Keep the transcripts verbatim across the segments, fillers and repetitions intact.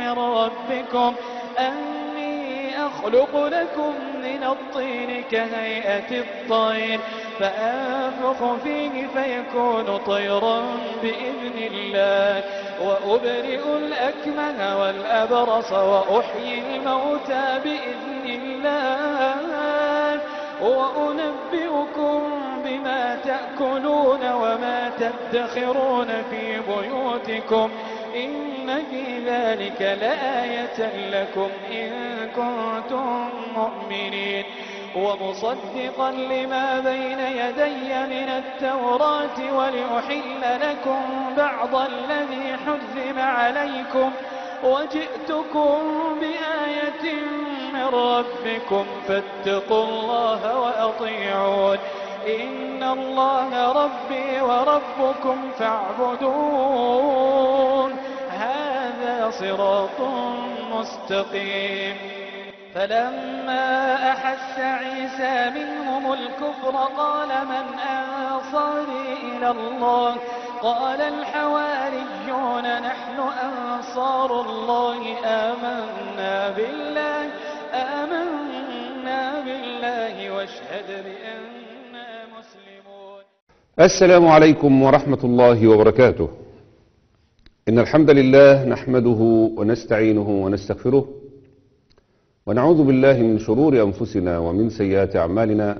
من ربكم أني أخلق لكم من الطين كهيئة الطير فأنفخ فيه فيكون طيرا بإذن الله وأبرئ الأكمه والأبرص وأحيي الموتى بإذن الله وأنبئكم بما تأكلون وما تدخرون في بيوتكم إن في ذلك لآية لكم إن كنتم مؤمنين ومصدقا لما بين يدي من التوراة ولأحل لكم بعض الذي حرم عليكم وجئتكم بآية من ربكم فاتقوا الله وأطيعون إن الله ربي وربكم فاعبدون هذا صراط مستقيم. فلما أحس عيسى منهم الكفر قال من أنصاري إلى الله قال الحواريون نحن أنصار الله آمنا بالله آمنا بالله واشهد بأننا مسلمون. السلام عليكم ورحمة الله وبركاته. إن الحمد لله نحمده ونستعينه ونستغفره ونعوذ بالله من شرور أنفسنا ومن سيئات أعمالنا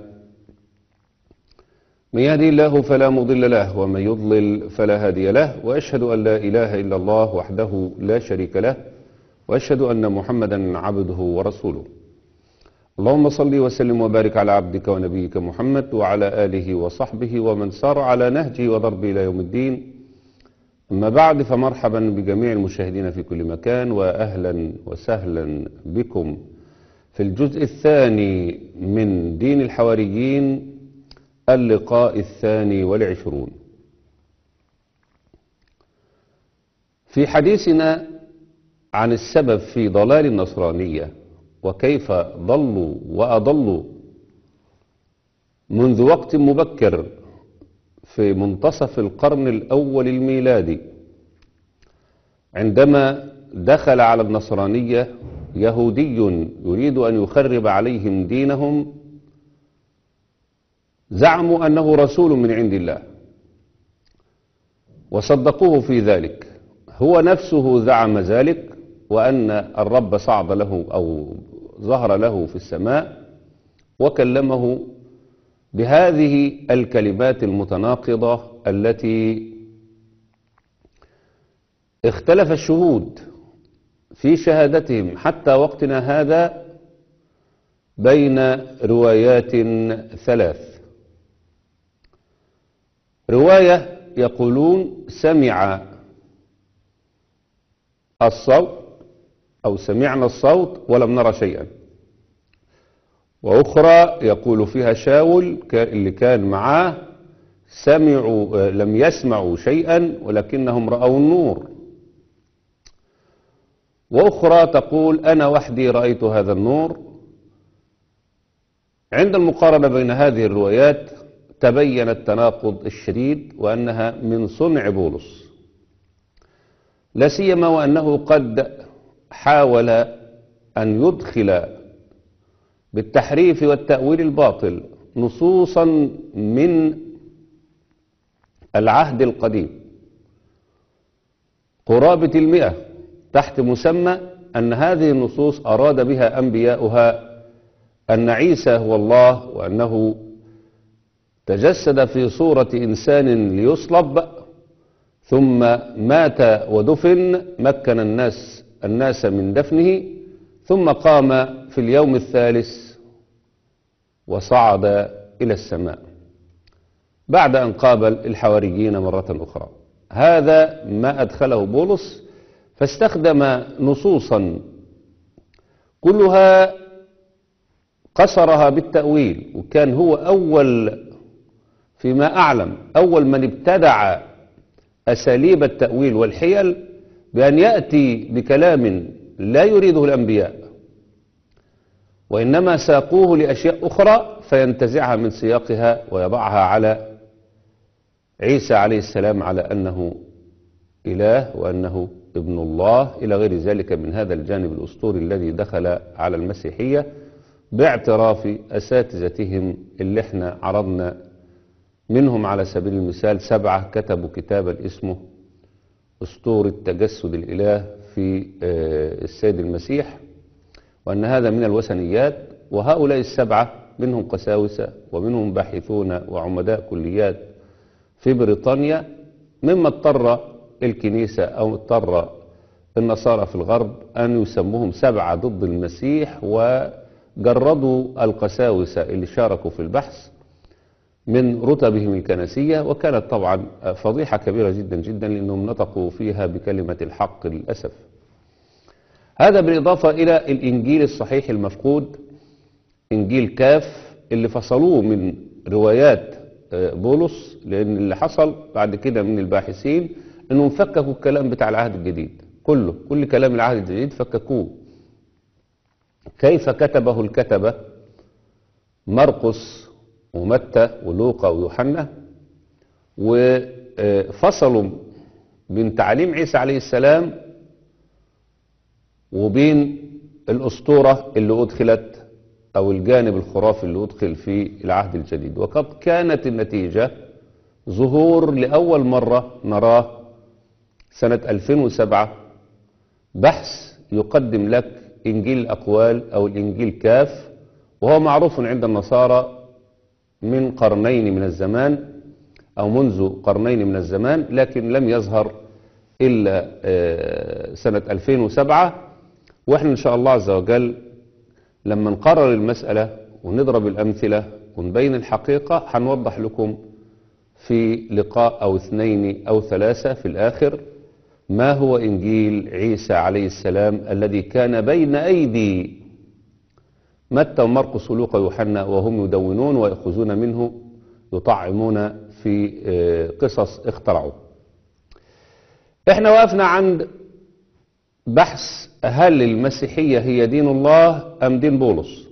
من يهدي الله فلا مضل له ومن يضلل فلا هادي له وأشهد أن لا إله إلا الله وحده لا شريك له وأشهد أن محمدا عبده ورسوله. اللهم صل وسلم وبارك على عبدك ونبيك محمد وعلى آله وصحبه ومن سار على نهجه وضربه إلى يوم الدين. أما بعد فمرحبا بجميع المشاهدين في كل مكان وأهلا وسهلا بكم في الجزء الثاني من دين الحواريين اللقاء الثاني والعشرون. في حديثنا عن السبب في ضلال النصرانية وكيف ضلوا وأضلوا منذ وقت مبكر في منتصف القرن الأول الميلادي عندما دخل على النصرانية يهودي يريد أن يخرب عليهم دينهم زعموا أنه رسول من عند الله وصدقوه في ذلك. هو نفسه زعم ذلك وأن الرب صعد له أو ظهر له في السماء وكلمه بهذه الكلمات المتناقضة التي اختلف الشهود في شهادتهم حتى وقتنا هذا بين روايات ثلاث. رواية يقولون سمع الصوت أو سمعنا الصوت ولم نرى شيئا، وأخرى يقول فيها شاول اللي كان معاه سمعوا لم يسمعوا شيئا ولكنهم رأوا النور، وأخرى تقول أنا وحدي رأيت هذا النور. عند المقارنة بين هذه الروايات تبين التناقض الشديد وأنها من صنع بولس، لا سيما وأنه قد حاول أن يدخل بالتحريف والتأويل الباطل نصوصا من العهد القديم قرابة المئة تحت مسمى أن هذه النصوص أراد بها أنبياؤها أن عيسى هو الله وأنه تجسد في صورة إنسان ليصلب ثم مات ودفن مكن الناس الناس من دفنه ثم قام في اليوم الثالث وصعد إلى السماء بعد أن قابل الحواريين مرة أخرى. هذا ما أدخله بولس، فاستخدم نصوصا كلها قصرها بالتأويل، وكان هو أول فيما أعلم أول من ابتدع أساليب التأويل والحيل بأن يأتي بكلام لا يريده الأنبياء وإنما ساقوه لأشياء أخرى فينتزعها من سياقها ويضعها على عيسى عليه السلام على أنه إله وأنه ابن الله إلى غير ذلك من هذا الجانب الأسطوري الذي دخل على المسيحية باعتراف أساتذتهم اللي احنا عرضنا منهم على سبيل المثال سبعة كتبوا كتابا اسمه أسطورة تجسد الإله في السيد المسيح، وأن هذا من الوثنيات. وهؤلاء السبعة منهم قساوسة ومنهم باحثون وعمداء كليات في بريطانيا، مما اضطر الكنيسة أو اضطر النصارى في الغرب أن يسموهم سبعة ضد المسيح، وجردوا القساوسة اللي شاركوا في البحث من رتبهم الكنسية، وكانت طبعا فضيحة كبيرة جدا جدا لأنهم نطقوا فيها بكلمة الحق للأسف. هذا بالإضافة إلى الإنجيل الصحيح المفقود، إنجيل كاف، اللي فصلوه من روايات بولس، لأن اللي حصل بعد كده من الباحثين أنهم فككوا الكلام بتاع العهد الجديد كله، كل كلام العهد الجديد فككوه. كيف كتبه الكتبة مرقس ومتى ولوقا ويوحنا، وفصلوا بين تعليم عيسى عليه السلام وبين الأسطورة اللي أدخلت أو الجانب الخرافي اللي أدخل في العهد الجديد. وقد كانت النتيجة ظهور لأول مرة نراه سنة ألفين وسبعة بحث يقدم لك إنجيل الأقوال أو الإنجيل كاف، وهو معروف عند النصارى من قرنين من الزمان أو منذ قرنين من الزمان، لكن لم يظهر إلا سنة ألفين وسبعة. وإحنا إن شاء الله عز وجل لما نقرر المسألة ونضرب الأمثلة ونبين الحقيقة هنوضح لكم في لقاء أو اثنين أو ثلاثة في الآخر ما هو إنجيل عيسى عليه السلام الذي كان بين أيدي متى ومرقس ولوقا ويوحنا، وهم يدونون ويأخذون منه يطعمون في قصص اخترعوا. احنا وقفنا عند بحث هل المسيحية هي دين الله أم دين بولس.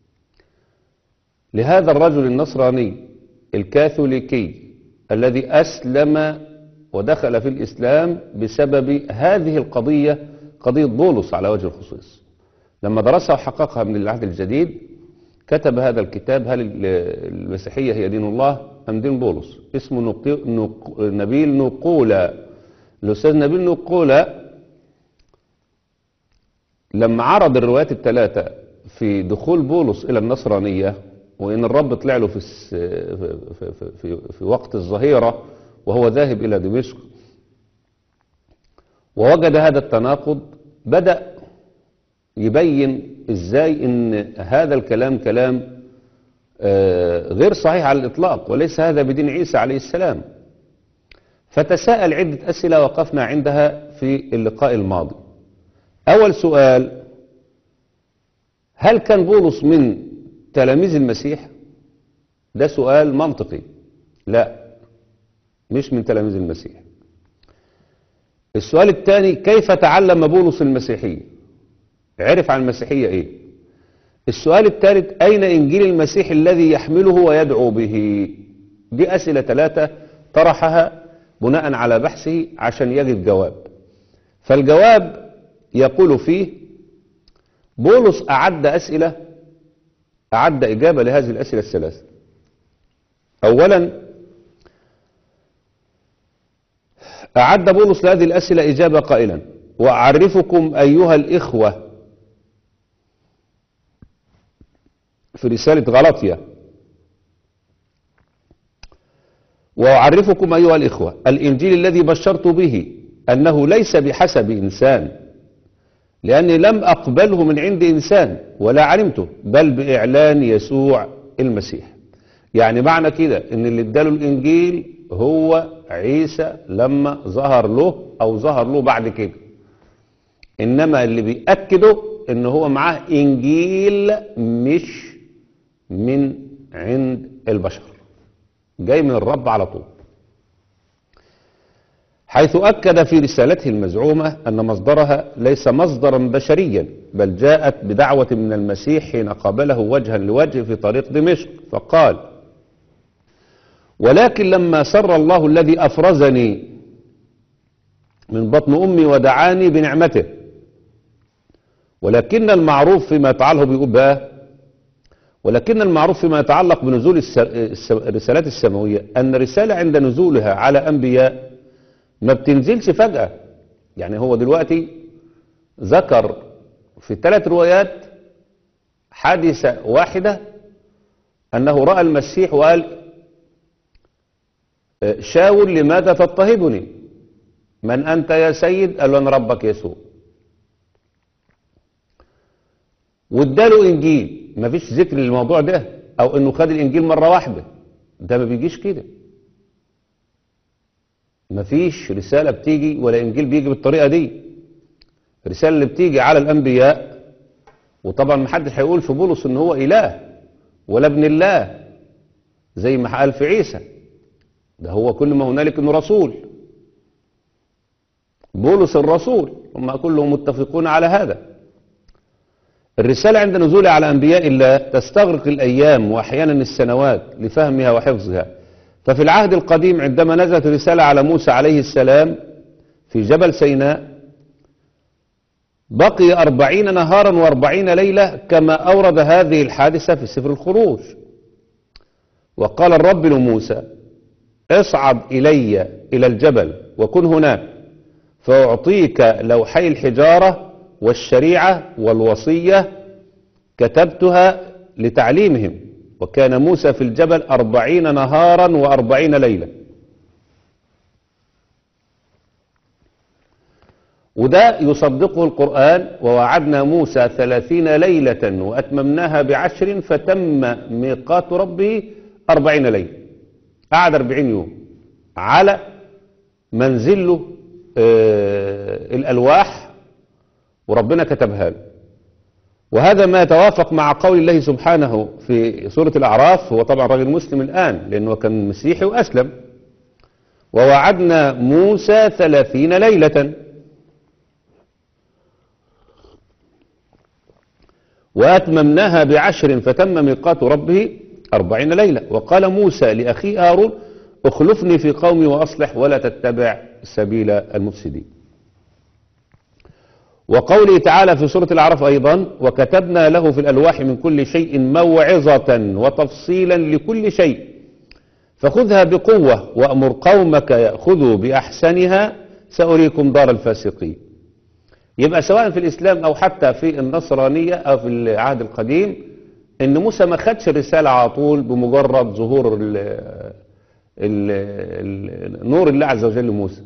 لهذا الرجل النصراني الكاثوليكي الذي أسلم ودخل في الإسلام بسبب هذه القضية، قضية بولس على وجه الخصوص، لما درسها وحققها من العهد الجديد كتب هذا الكتاب هل المسيحية هي دين الله أم دين بولس. اسمه نق... نق... نبيل نقولة. الأستاذ نبيل نقولة لما عرض الروايات الثلاثة في دخول بولس إلى النصرانية، وإن الرب طلع له في, الس... في... في... في... في وقت الظهيرة وهو ذاهب إلى دمشق، ووجد هذا التناقض، بدأ يبين إزاي إن هذا الكلام كلام غير صحيح على الإطلاق، وليس هذا بدين عيسى عليه السلام. فتساءل عدة أسئلة وقفنا عندها في اللقاء الماضي. أول سؤال: هل كان بولس من تلاميذ المسيح؟ ده سؤال منطقي. لا، مش من تلاميذ المسيح. السؤال الثاني: كيف تعلم بولس المسيحية؟ عرف عن المسيحية ايه؟ السؤال الثالث: اين انجيل المسيح الذي يحمله ويدعو به؟ دي اسئلة ثلاثة طرحها بناء على بحثه عشان يجد جواب. فالجواب يقول فيه بولس اعد اسئلة اعد اجابة لهذه الاسئلة الثلاثة. اولا، اعد بولس لهذه الاسئلة اجابة قائلا: واعرفكم ايها الاخوة، في رسالة غلاطيا، وأعرفكم أيها الإخوة الإنجيل الذي بشرت به أنه ليس بحسب إنسان، لأني لم أقبله من عند إنسان ولا علمته، بل بإعلان يسوع المسيح. يعني معنى كده إن اللي اداله الإنجيل هو عيسى لما ظهر له أو ظهر له بعد كده، إنما اللي بيأكده إن هو معاه إنجيل مش من عند البشر، جاي من الرب على طول. حيث أكد في رسالته المزعومة أن مصدرها ليس مصدرا بشريا، بل جاءت بدعوة من المسيح حين قابله وجها لوجه في طريق دمشق، فقال: ولكن لما سر الله الذي أفرزني من بطن أمي ودعاني بنعمته. ولكن المعروف فيما يتعلق بيقول بقى ولكن المعروف فيما يتعلق بنزول الرسالات السماوية أن الرسالة عند نزولها على أنبياء ما بتنزلش فجأة. يعني هو دلوقتي ذكر في ثلاث روايات حادثة واحدة، أنه رأى المسيح وقال شاول لماذا تضطهدني؟ من أنت يا سيد؟ قال له أنا ربك يسوع. واداله إنجيل، ما فيش ذكر للموضوع ده أو أنه خد الإنجيل مرة واحدة، ده ما بيجيش كده. ما فيش رسالة بتيجي ولا إنجيل بيجي بالطريقة دي. الرسالة اللي بتيجي على الأنبياء، وطبعا محدش هيقول في بولس ان هو اله ولا ابن الله زي ما قال في عيسى، ده هو كل ما هنالك انه رسول. بولس الرسول، هم كلهم متفقون على هذا. الرسالة عند نزولها على أنبياء الله تستغرق الأيام وأحيانا السنوات لفهمها وحفظها. ففي العهد القديم عندما نزلت الرسالة على موسى عليه السلام في جبل سيناء بقي أربعين نهارا وأربعين ليلة، كما أورد هذه الحادثة في سفر الخروج. وقال الرب لموسى اصعد إلي إلى الجبل وكن هناك فأعطيك لوحي الحجارة والشريعة والوصية كتبتها لتعليمهم. وكان موسى في الجبل أربعين نهارا وأربعين ليلة. وده يصدقه القرآن. ووعدنا موسى ثلاثين ليلة وأتممناها بعشر فتم ميقات ربه أربعين ليلة. قعد أربعين يوم على منزله آه الألواح، وربنا كتبها له. وهذا ما يتوافق مع قول الله سبحانه في سورة الأعراف. هو طبعا راجل مسلم الآن لأنه كان مسيحي وأسلم. ووعدنا موسى ثلاثين ليلة وأتممناها بعشر فتم ميقات ربه أربعين ليلة. وقال موسى لأخيه هارون اخلفني في قومي وأصلح ولا تتبع سبيل المفسدين. وقوله تعالى في سورة الأعراف أيضا وكتبنا له في الألواح من كل شيء موعظة وتفصيلا لكل شيء فخذها بقوة وأمر قومك يأخذوا بأحسنها سأريكم دار الفاسقين. يبقى سواء في الإسلام أو حتى في النصرانية أو في العهد القديم إن موسى ما خدش الرسالة على طول بمجرد ظهور ال ال ال نور الله عز وجل لموسى.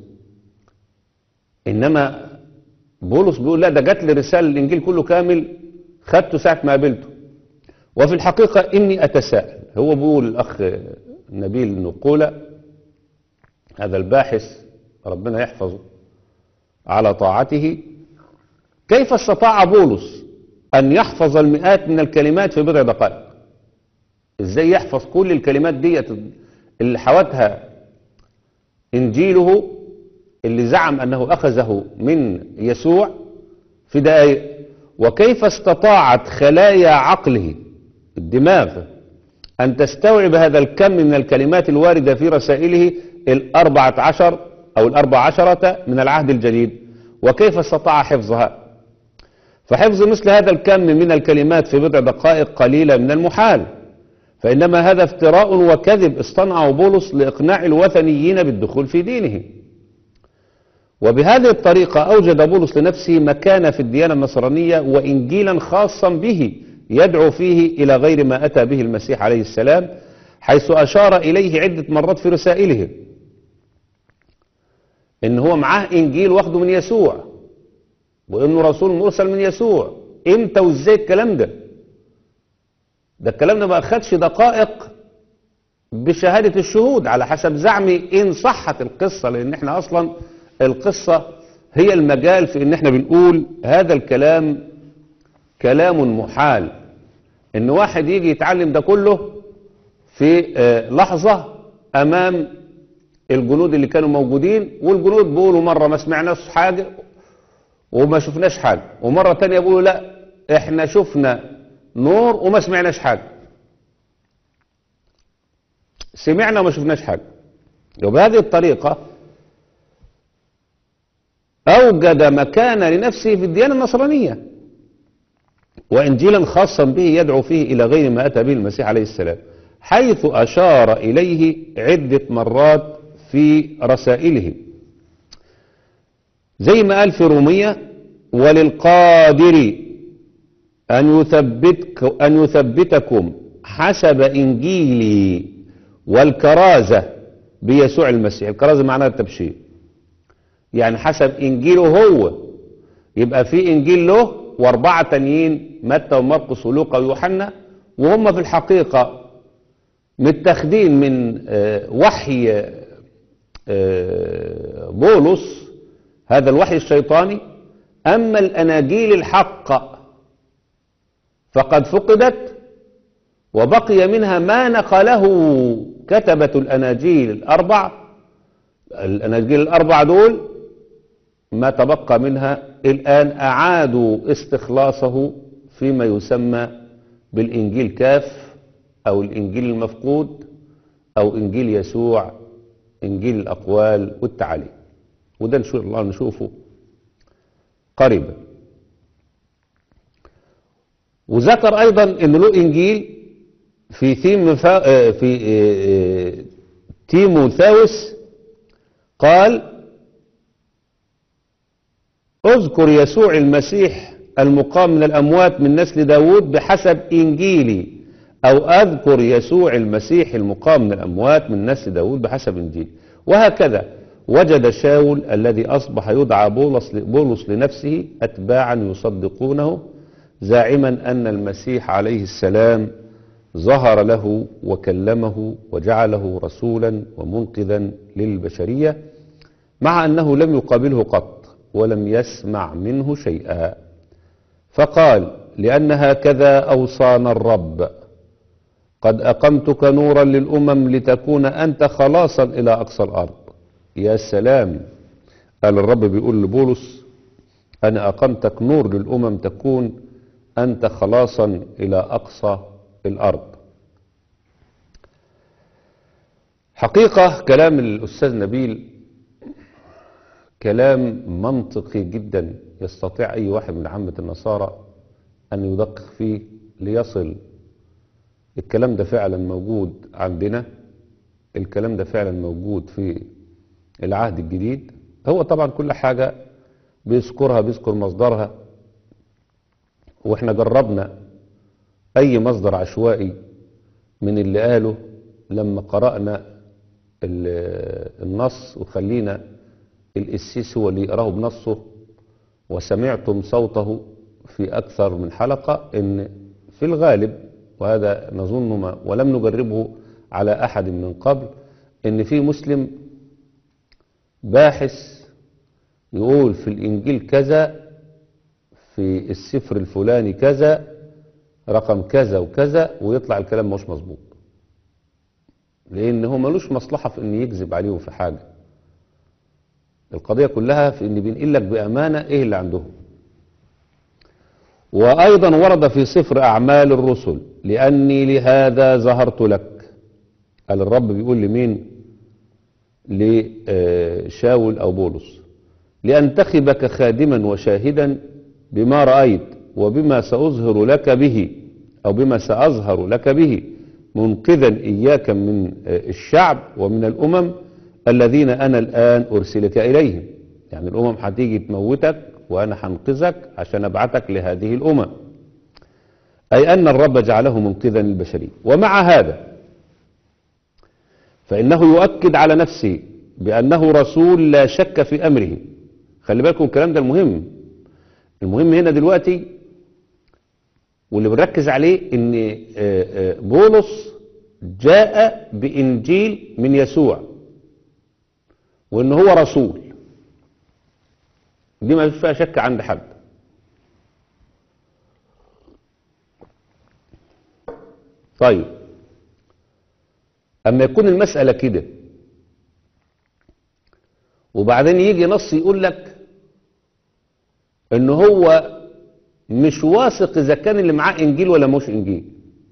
إنما بولس بيقول لا، ده جات لي رسالة الإنجيل كله كامل خدته ساعة ما قابلته. وفي الحقيقة إني أتساءل، هو بيقول الأخ نبيل نقولة هذا الباحث ربنا يحفظه على طاعته، كيف استطاع بولس أن يحفظ المئات من الكلمات في بضع دقائق؟ إزاي يحفظ كل الكلمات دي اللي حوتها إنجيله اللي زعم أنه أخذه من يسوع في دقائق؟ وكيف استطاعت خلايا عقله الدماغ أن تستوعب هذا الكم من الكلمات الواردة في رسائله الأربعة عشر أو الأربع عشرة من العهد الجديد؟ وكيف استطاع حفظها؟ فحفظ مثل هذا الكم من الكلمات في بضع دقائق قليلة من المحال، فإنما هذا افتراء وكذب اصطنعه بولس لإقناع الوثنيين بالدخول في دينه. وبهذه الطريقة أوجد بولس لنفسه مكانة في الديانة النصرانية وإنجيلا خاصا به يدعو فيه إلى غير ما أتى به المسيح عليه السلام، حيث أشار إليه عدة مرات في رسائله إن هو معاه إنجيل واخده من يسوع وإنه رسول مرسل من يسوع. إمتى وإزاي الكلام ده؟ ده الكلام ده ما أخدش دقائق بشهادة الشهود على حسب زعمي إن صحت القصة، لأن احنا أصلا القصة هي المجال في إن احنا بنقول هذا الكلام كلام محال. إن واحد يجي يتعلم ده كله في لحظة أمام الجنود اللي كانوا موجودين، والجنود بيقولوا مرة ما سمعناش حاجة وما شفناش حاجة، ومرة تانية بيقولوا لا احنا شفنا نور وما سمعناش حاجة، سمعنا وما شفناش حاجة. وبهذه الطريقة أوجد مكانة لنفسه في الديانة النصرانية، وإنجيلا خاصا به يدعو فيه إلى غير ما أتى به المسيح عليه السلام، حيث أشار إليه عدة مرات في رسائله، زي ما قال في رومية: وللقادر أن يثبتك أن يثبتكم حسب إنجيلي والكرازة بيسوع المسيح. الكرازة معناها التبشير، يعني حسب إنجيله هو، يبقى في إنجيل له واربعة تانيين، متى ومرقس ولوقا ويوحنا، وهم في الحقيقة متاخدين من وحي بولس، هذا الوحي الشيطاني. أما الأناجيل الحق فقد فقدت، وبقي منها ما نقله كتبة الأناجيل الأربع. الأناجيل الأربع دول ما تبقى منها الآن أعادوا استخلاصه فيما يسمى بالإنجيل كاف، أو الإنجيل المفقود، أو إنجيل يسوع، إنجيل الأقوال والتعاليم. وده إن شاء الله نشوفه قريبا. وذكر أيضا أن له إنجيل في ثيم في تيموثاوس، قال: اذكر يسوع المسيح المقام من الأموات من نسل داود بحسب إنجيلي، أو أذكر يسوع المسيح المقام من الأموات من نسل داود بحسب إنجيلي. وهكذا وجد شاول الذي أصبح يدعى بولس, بولس لنفسه أتباعا يصدقونه، زاعما أن المسيح عليه السلام ظهر له وكلمه وجعله رسولا ومنقذا للبشرية، مع أنه لم يقابله قط ولم يسمع منه شيئا. فقال: لأن هكذا أوصانا الرب، قد أقمتك نورا للأمم لتكون أنت خلاصا إلى أقصى الأرض. يا سلام، قال الرب بيقول لبولس: أنا أقمتك نور للأمم تكون أنت خلاصا إلى أقصى الأرض. حقيقة كلام الأستاذ نبيل كلام منطقي جدا، يستطيع أي واحد من عامة النصارى أن يدقق فيه ليصل. الكلام ده فعلا موجود عندنا، الكلام ده فعلا موجود في العهد الجديد. هو طبعا كل حاجة بيذكرها بيذكر مصدرها، واحنا جربنا أي مصدر عشوائي من اللي قاله لما قرأنا النص، وخلينا القسيس هو اللي يقراه بنصه، وسمعتم صوته في أكثر من حلقة، إن في الغالب، وهذا نظن ما ولم نجربه على أحد من قبل، إن في مسلم باحث يقول في الإنجيل كذا، في السفر الفلاني كذا، رقم كذا وكذا، ويطلع الكلام مش مظبوط، لأن هو ملوش مصلحة في إن يكذب عليهم في حاجة. القضية كلها في إن بينقل لك بأمانة إيه اللي عندهم. وأيضا ورد في سفر أعمال الرسل: لأني لهذا ظهرت لك. قال الرب بيقول لمين؟ لشاول أو بولس: لأنتخبك خادما وشاهدا بما رأيت وبما سأظهر لك به، أو بما سأظهر لك به، منقذا إياك من الشعب ومن الأمم الذين أنا الآن أرسلك إليهم. يعني الأمم هتيجي تموتك وأنا هنقذك عشان أبعتك لهذه الأمم، أي أن الرب جعله منقذا للبشرية. ومع هذا فإنه يؤكد على نفسه بأنه رسول لا شك في أمره. خلي بالكم الكلام ده المهم. المهم هنا دلوقتي واللي بنركز عليه إن بولس جاء بإنجيل من يسوع، وإن هو رسول. دي ما فيها شك عند حد. طيب، أما يكون المسألة كده وبعدين يجي نص يقول لك إن هو مش واثق إذا كان اللي معاه إنجيل ولا مش إنجيل،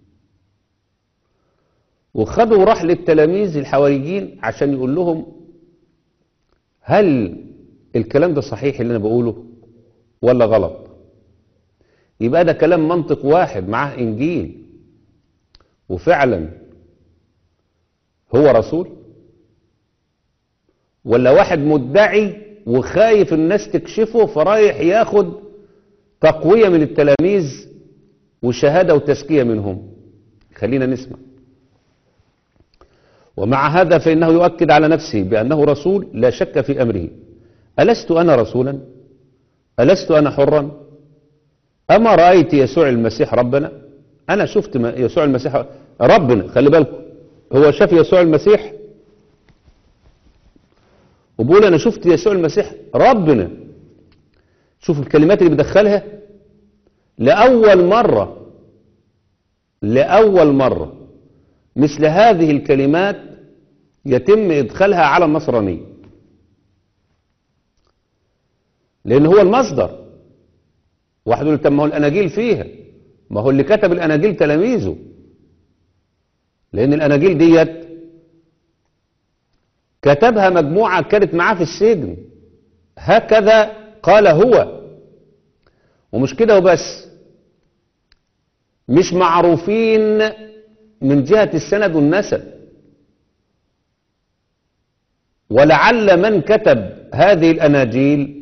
وخده وراح للتلاميذ الحواريين عشان يقول لهم: هل الكلام ده صحيح اللي انا بقوله ولا غلط؟ يبقى ده كلام منطق واحد معاه انجيل وفعلا هو رسول، ولا واحد مدعي وخايف الناس تكشفه فرايح ياخد تقوية من التلاميذ وشهادة وتزكية منهم؟ خلينا نسمع. ومع هذا فإنه يؤكد على نفسه بأنه رسول لا شك في أمره. ألست أنا رسولا؟ ألست أنا حرا؟ أما رأيت يسوع المسيح ربنا؟ أنا شفت يسوع المسيح ربنا. خلي بالكم، هو شاف يسوع المسيح وبقول أنا شفت يسوع المسيح ربنا. شوف الكلمات اللي بدخلها. لأول مرة لأول مرة مثل هذه الكلمات يتم إدخالها على النصرانية، لأن هو المصدر. واحد يقول طب ما هو الأناجيل فيها، ما هو اللي كتب الأناجيل تلاميذه، لأن الأناجيل ديت كتبها مجموعة كانت معاه في السجن، هكذا قال هو. ومش كده وبس، مش معروفين من جهة السند والنسب، ولعل من كتب هذه الأناجيل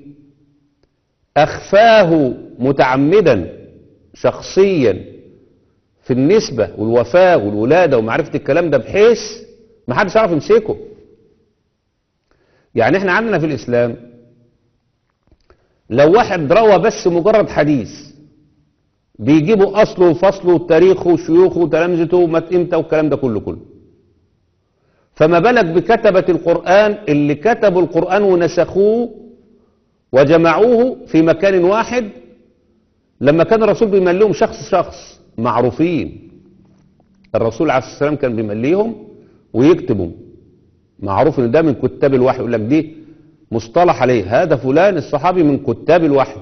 أخفاه متعمدا شخصيا في النسبة والوفاة والولادة ومعرفة الكلام ده، بحيث ما حدش يعرف يمسكه. يعني احنا عندنا في الإسلام لو واحد روى بس مجرد حديث بيجيبوا أصله وفصله وتاريخه وشيوخه وتلامذته ومات امتى والكلام ده كله كله. فما بالك بكتبة القرآن اللي كتبوا القرآن ونسخوه وجمعوه في مكان واحد، لما كان الرسول بيمليهم شخص شخص معروفين. الرسول عليه الصلاة والسلام كان بيمليهم ويكتبوا، معروف ان ده من كتاب الوحي. يقول لك دي مصطلح عليه، هذا فلان الصحابي من كتاب الوحي.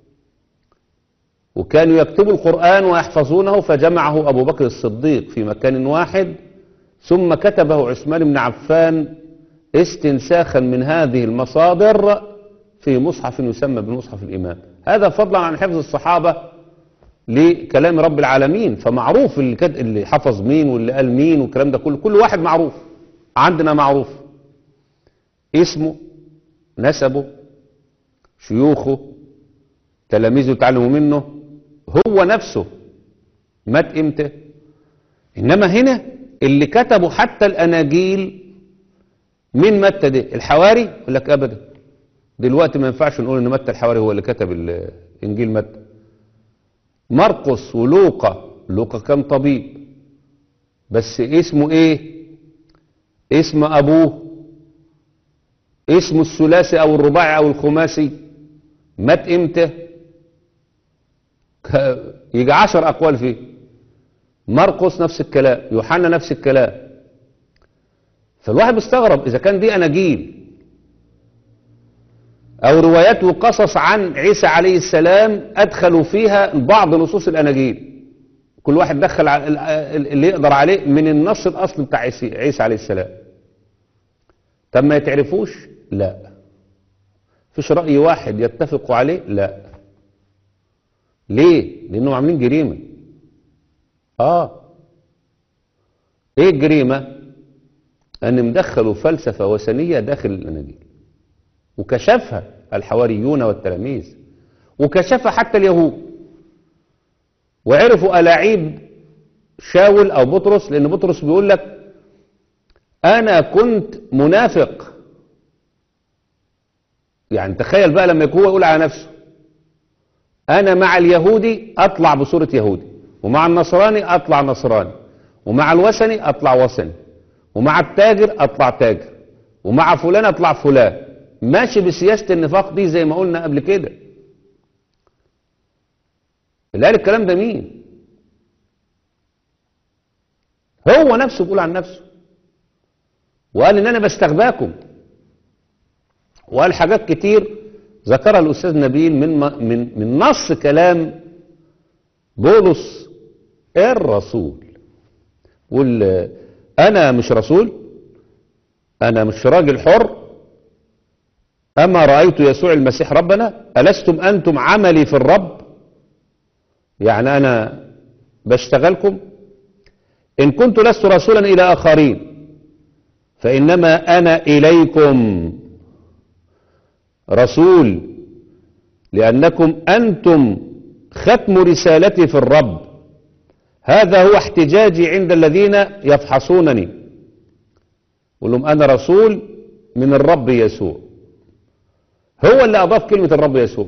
وكانوا يكتبوا القرآن ويحفظونه، فجمعه أبو بكر الصديق في مكان واحد، ثم كتبه عثمان بن عفان استنساخا من هذه المصادر في مصحف يسمى بمصحف الإمام. هذا فضلا عن حفظ الصحابة لكلام رب العالمين. فمعروف اللي, كد... اللي حفظ مين واللي قال مين والكلام ده كله، كل واحد معروف عندنا، معروف اسمه، نسبه، شيوخه، تلاميذه تعلموا منه، هو نفسه مات امتى. انما هنا اللي كتبوا حتى الاناجيل مين متى ده؟ الحواري؟ يقول لك ابدا، دلوقتي ما ينفعش نقول ان متى الحواري هو اللي كتب الانجيل. متى، مرقس ولوقا. لوقا كان طبيب، بس اسمه ايه؟ اسم ابوه اسمه الثلاثي او الرباعي او الخماسي. مات امتى؟ يجي عشر اقوال فيه. مرقس نفس الكلام، يوحنا نفس الكلام. فالواحد بيستغرب اذا كان دي اناجيل او روايات وقصص عن عيسى عليه السلام ادخلوا فيها بعض نصوص الاناجيل، كل واحد دخل اللي يقدر عليه من النص الاصلي بتاع عيسى عليه السلام. طب ما يتعرفوش؟ لا. فيش رأي واحد يتفقوا عليه؟ لا. ليه؟ لانهم عاملين جريمة. اه ايه الجريمة؟ ان مدخلوا فلسفة وثنية داخل الاناجيل، وكشفها الحواريون والتلاميذ، وكشفها حتى اليهود، وعرفوا ألاعيب شاول او بطرس. لان بطرس بيقول لك انا كنت منافق. يعني تخيل بقى لما يكون هو يقول على نفسه انا مع اليهودي اطلع بصورة يهودي، ومع النصراني اطلع نصراني، ومع الوثني اطلع وثني، ومع التاجر اطلع تاجر، ومع فلان اطلع فلان. ماشي بسياسة النفاق دي زي ما قلنا قبل كده. اللي قال الكلام ده مين؟ هو نفسه بيقول عن نفسه، وقال ان انا بستغباكم، وقال حاجات كتير ذكرها الاستاذ نبيل من من من نص كلام بولس الرسول. قول انا مش رسول، انا مش راجل حر، أما رأيت يسوع المسيح ربنا ألستم أنتم عملي في الرب، يعني أنا بشتغلكم. إن كنت لست رسولا إلى آخرين فإنما أنا إليكم رسول، لأنكم أنتم ختم رسالتي في الرب. هذا هو احتجاجي عند الذين يفحصونني. قل لهم أنا رسول من الرب يسوع. هو اللي أضاف كلمة الرب يسوع.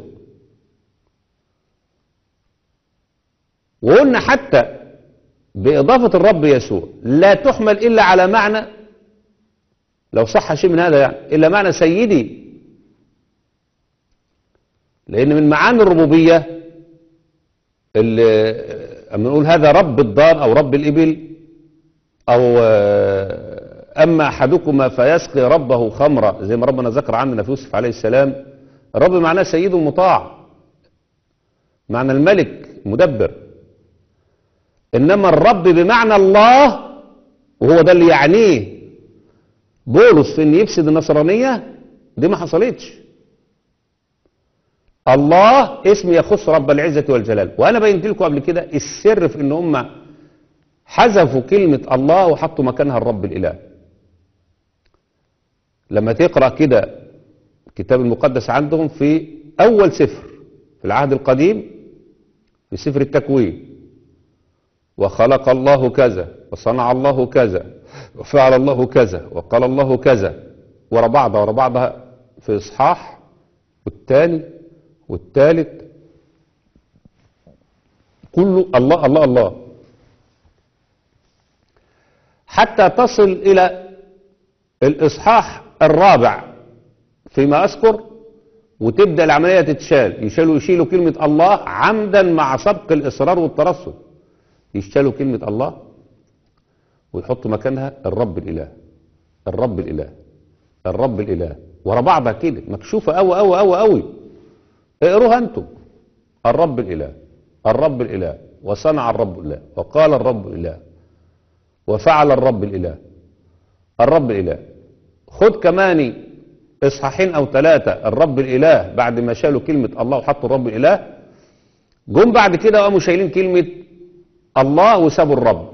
وقلنا حتى بإضافة الرب يسوع لا تحمل إلا على معنى، لو صح شيء من هذا يعني، إلا معنى سيدي. لأن من معاني الربوبية اللي أما نقول هذا رب الدار أو رب الإبل، أو أما أحدكما فيسقي ربه خمرة زي ما ربنا ذكر عننا في يوسف عليه السلام. الرب معناه سيد مطاع، معنى الملك مدبر. إنما الرب بمعنى الله، وهو ده اللي يعنيه بولس في إن يفسد النصرانية، دي ما حصلتش. الله اسم يخص رب العزة والجلال. وأنا بينت لكم قبل كده السر في إن هم حذفوا كلمة الله وحطوا مكانها الرب الإله. لما تقرأ كده الكتاب المقدس عندهم في أول سفر في العهد القديم، في سفر التكوين، وخلق الله كذا وصنع الله كذا وفعل الله كذا وقال الله كذا، ورا بعضها ورا بعضها في إصحاح والثاني والثالث كله الله الله الله، حتى تصل إلى الإصحاح الرابع فيما أذكر، وتبدأ العملية تتشال. يشالوا يشيلوا كلمة الله عمدا مع سبق الإصرار والترصد. يشتلوا كلمة الله ويحطوا مكانها الرب الإله، الرب الإله، الرب الإله، ورا بعضها كده مكشوفة أوي أوي أوي أوي. اقروها أنتم. الرب الإله، الرب الإله، وصنع الرب الإله، وقال الرب الإله، وفعل الرب الإله، الرب الإله. خد كمان إصحاحين أو ثلاثة الرب الإله بعد ما شالوا كلمة الله وحطوا الرب الإله، جم بعد كده وقاموا شايلين كلمة الله وسابوا الرب،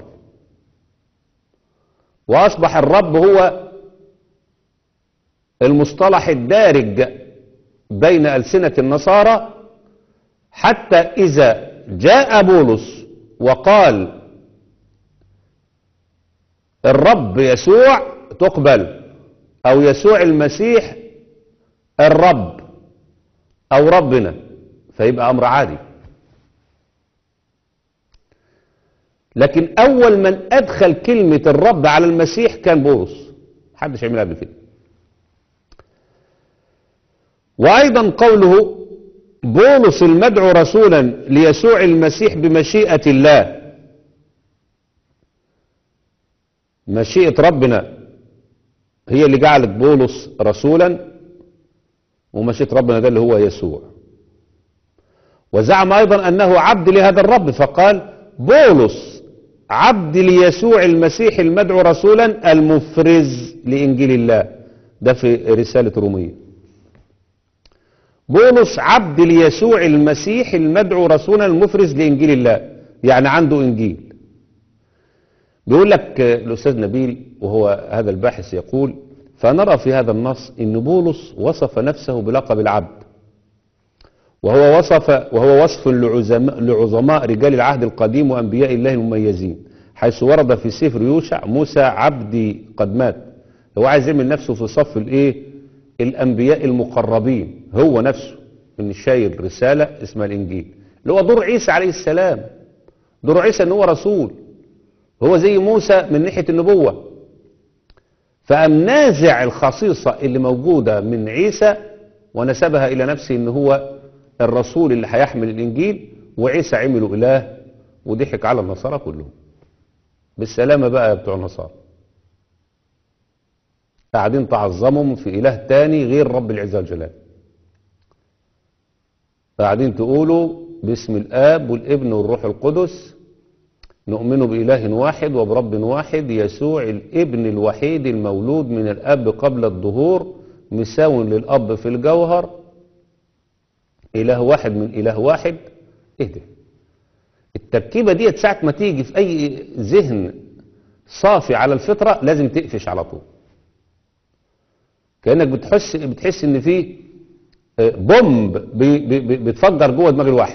وأصبح الرب هو المصطلح الدارج بين ألسنة النصارى، حتى إذا جاء بولس وقال الرب يسوع تقبل، أو يسوع المسيح الرب أو ربنا، فيبقى أمر عادي. لكن أول من أدخل كلمة الرب على المسيح كان بولس، محدش عملها قبل كده. وأيضا قوله بولس المدعو رسولا ليسوع المسيح بمشيئة الله، مشيئة ربنا هي اللي جعلت بولس رسولا، ومشيئة ربنا ده اللي هو يسوع. وزعم أيضا أنه عبد لهذا الرب، فقال بولس عبد ليسوع المسيح المدعو رسولا المفرز لإنجيل الله. ده في رسالة رومية. بولس عبد ليسوع المسيح المدعو رسولا المفرز لإنجيل الله، يعني عنده إنجيل. بيقول لك الأستاذ نبيل وهو هذا الباحث يقول: فنرى في هذا النص إن بولس وصف نفسه بلقب العبد، وهو وصف وهو وصف لعظماء, لعظماء رجال العهد القديم وأنبياء الله المميزين، حيث ورد في سفر يوشع موسى عبدي قد مات. هو عايز يعمل نفسه في صف الايه الأنبياء المقربين، هو نفسه إن شايل رسالة اسمها الإنجيل، اللي هو دور عيسى عليه السلام. دور عيسى إن هو رسول، هو زي موسى من ناحية النبوة. فقام نازع الخصيصة اللي موجودة من عيسى ونسبها إلى نفسه إن هو الرسول اللي هيحمل الإنجيل، وعيسى عمله إله وضحك على النصارى كلهم. بالسلامة بقى يا بتوع النصارى، قاعدين تعظمهم في إله تاني غير رب العزة والجلال، قاعدين تقولوا باسم الآب والابن والروح القدس نؤمن بإله واحد وبرب واحد يسوع الابن الوحيد المولود من الأب قبل الظهور مساو للأب في الجوهر، إله واحد من إله واحد. إيه ده؟ التركيبة دي ساعة ما تيجي في أي ذهن صافي على الفطرة لازم تقفش على طول، كأنك بتحس بتحس إن في بومب بي بي بيتفجر جوه دماغ الواحد.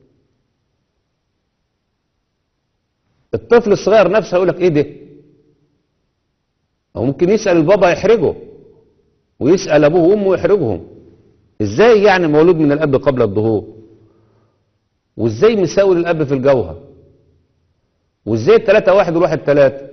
الطفل الصغير نفسه يقول لك إيه ده؟ أو ممكن يسأل البابا يحرجه، ويسأل أبوه وأمه يحرجهم. إزاي يعني مولود من الأب قبل الظهور؟ وإزاي مساوي للأب في الجوهر؟ وإزاي التلاتة واحد والواحد تلاتة؟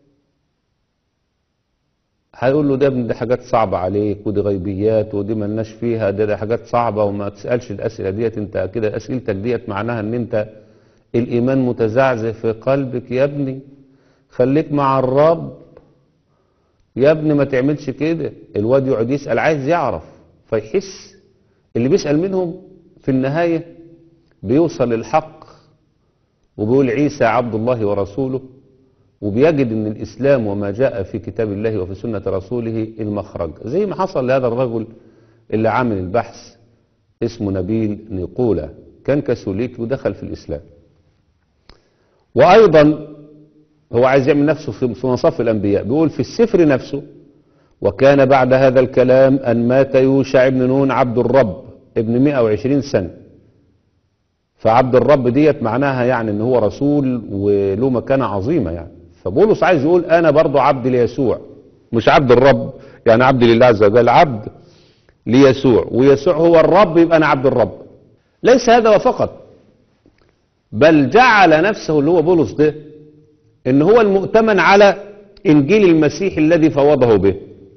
هيقول له ده ابن، دي حاجات صعبة عليك، ودي غيبيات، ودي ملناش فيها، ده, ده حاجات صعبة وما تسألش الأسئلة ديت. انت كده أسئلتك ديت معناها ان انت الإيمان متزعزع في قلبك. يا ابني خليك مع الرب، يا ابني ما تعملش كده. الواد يقعد يسأل، عايز يعرف، فيحس اللي بيسأل منهم في النهاية بيوصل للحق، وبيقول عيسى عبد الله ورسوله، وبيجد ان الاسلام وما جاء في كتاب الله وفي سنة رسوله المخرج، زي ما حصل لهذا الرجل اللي عامل البحث اسمه نبيل نيقولا، كان كاثوليكي ودخل في الاسلام. وايضا هو عايز يعمل نفسه في مصاف الانبياء، بيقول في السفر نفسه: وكان بعد هذا الكلام ان مات يوشع بن نون عبد الرب ابن مئة وعشرين سنة. فعبد الرب ديت معناها يعني ان هو رسول وله مكانة عظيمة يعني. فبولس عايز يقول انا برضو عبد ليسوع، مش عبد الرب يعني عبد لله عز وجل، عبد ليسوع، ويسوع هو الرب، يبقى انا عبد الرب. ليس هذا وفقط، بل جعل نفسه اللي هو بولس ده ان هو المؤتمن على انجيل المسيح الذي فوضه به.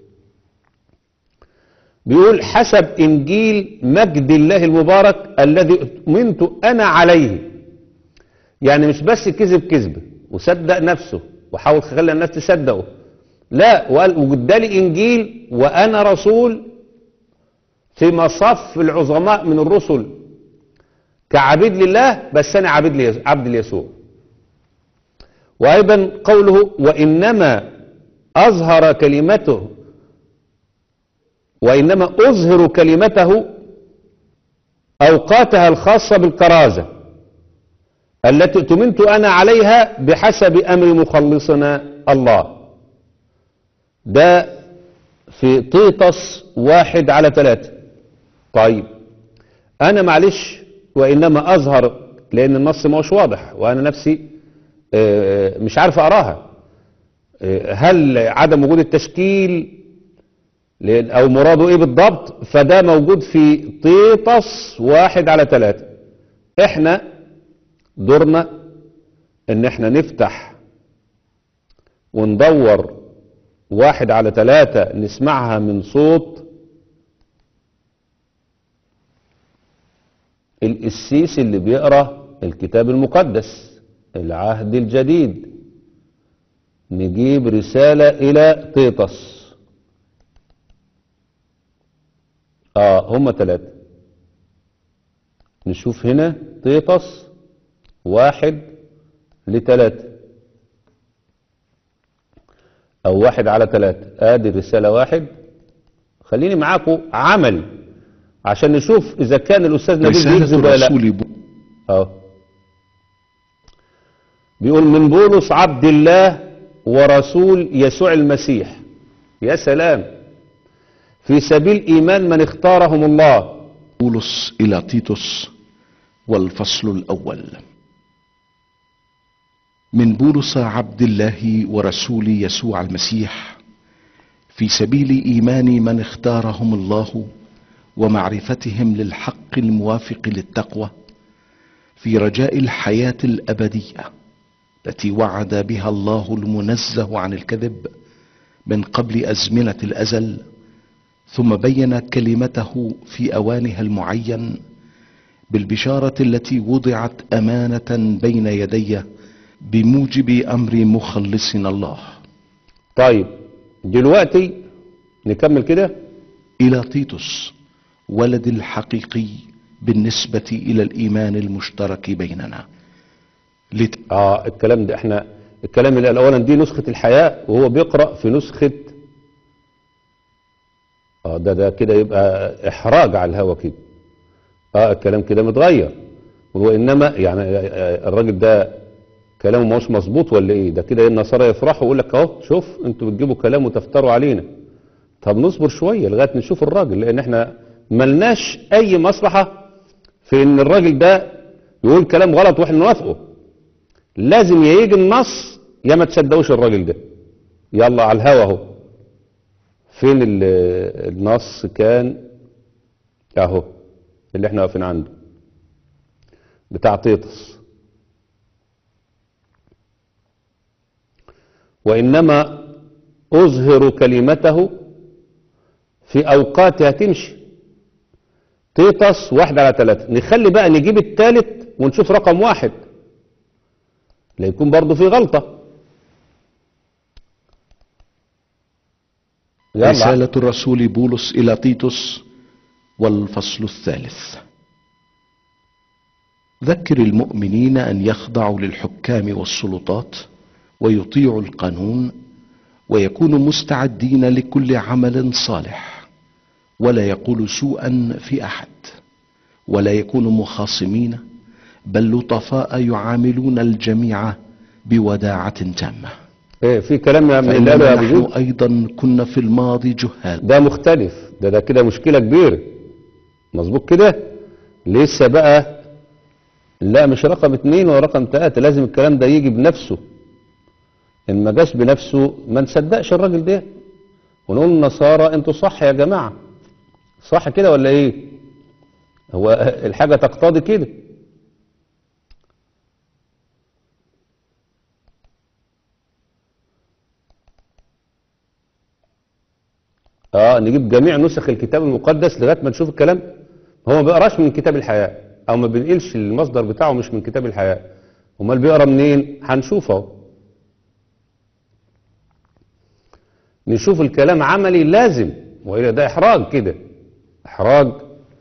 بيقول حسب انجيل مجد الله المبارك الذي اؤمنت انا عليه. يعني مش بس كذب كذبه وصدق نفسه وحاول خلى الناس تصدقه، لا، وقال وجدالي انجيل وانا رسول في مصف العظماء من الرسل كعبيد لله، بس انا عبيد لي عبد ليسوع. وايضا قوله وانما اظهر كلمته وانما اظهر كلمته اوقاتها الخاصة بالكرازة التي اؤتمنت انا عليها بحسب امر مخلصنا الله. ده في طيطس واحد على ثلاثة. طيب انا معلش وانما اظهر، لان النص ما هوش واضح وانا نفسي مش عارف اقراها، هل عدم وجود التشكيل او مراده ايه بالضبط؟ فده موجود في طيطس واحد على ثلاثة. احنا دورنا ان احنا نفتح وندور واحد على ثلاثة نسمعها من صوت القسيس اللي بيقرأ الكتاب المقدس العهد الجديد. نجيب رسالة الى طيطس. اه هم ثلاثة. نشوف هنا طيطس واحد لثلاثة او واحد على ثلاثة. ادي الرسالة واحد. خليني معاكم عمل عشان نشوف اذا كان الاستاذ نبيل بيكذب ولا لا. اه بيقول من بولس عبد الله ورسول يسوع المسيح. يا سلام، في سبيل ايمان من اختارهم الله. بولس الى تيتوس، والفصل الاول. من بولس عبد الله ورسول يسوع المسيح في سبيل ايمان من اختارهم الله ومعرفتهم للحق الموافق للتقوى، في رجاء الحياة الابدية التي وعد بها الله المنزه عن الكذب من قبل ازمنة الازل، ثم بين كلمته في اوانها المعين بالبشارة التي وضعت امانة بين يديه بموجب امر مخلصنا الله. طيب دلوقتي نكمل كده. الى تيتوس ولد الحقيقي بالنسبة الى الايمان المشترك بيننا. لت... اه الكلام ده احنا الكلام اللي اولا دي نسخة الحياة، وهو بيقرأ في نسخة اه ده ده كده يبقى احراج على الهوى كده. اه الكلام كده متغير. وانما يعني الراجل ده كلامه مش مظبوط ولا ايه؟ ده كده النصارى يفرحوا ويقول لك اهو شوف انتوا بتجيبوا كلام وتفتروا علينا. طب نصبر شويه لغايه نشوف الراجل، لان احنا ملناش اي مصلحه في ان الراجل ده يقول كلام غلط واحنا نوافقه. لازم يا يجي النص يا ما تصدقوش الراجل ده. يلا على الهوا اهو. فين النص؟ كان اهو اللي احنا واقفين عنده بتاع تيطس. وإنما أظهر كلمته في أوقاتها تمشي. تيطس واحد على ثلاثة. نخلي بقى نجيب الثالث ونشوف رقم واحد لا يكون برضو في غلطة. رسالة الرسول بولس إلى تيتوس والفصل الثالث. ذكر المؤمنين أن يخضعوا للحكام والسلطات ويطيعوا القانون ويكونوا مستعدين لكل عمل صالح، ولا يقول سوءا في أحد، ولا يكونوا مخاصمين، بل لطفاء يعاملون الجميع بوداعة تامة. ايه في كلام من اللي فإننا قاله يا نحن أبو زيد؟ أيضا كنا في الماضي جهال. ده مختلف. ده ده كده مشكلة كبيرة. مظبوط كده. لسه بقى لا مش رقم اتنين ولا رقم تلاتة. لازم الكلام ده يجي بنفسه. ان ما جاش بنفسه ما نصدقش الراجل ده ونقول النصارى انتوا صح يا جماعة. صح كده ولا ايه؟ هو الحاجة تقتضي كده. اه نجيب جميع نسخ الكتاب المقدس لغايه ما نشوف الكلام. هو ما بيقراش من كتاب الحياه او ما بينقلش المصدر بتاعه مش من كتاب الحياه. امال بيقرا منين؟ هنشوفه. نشوف الكلام عملي لازم، والا ده احراج كده. احراج.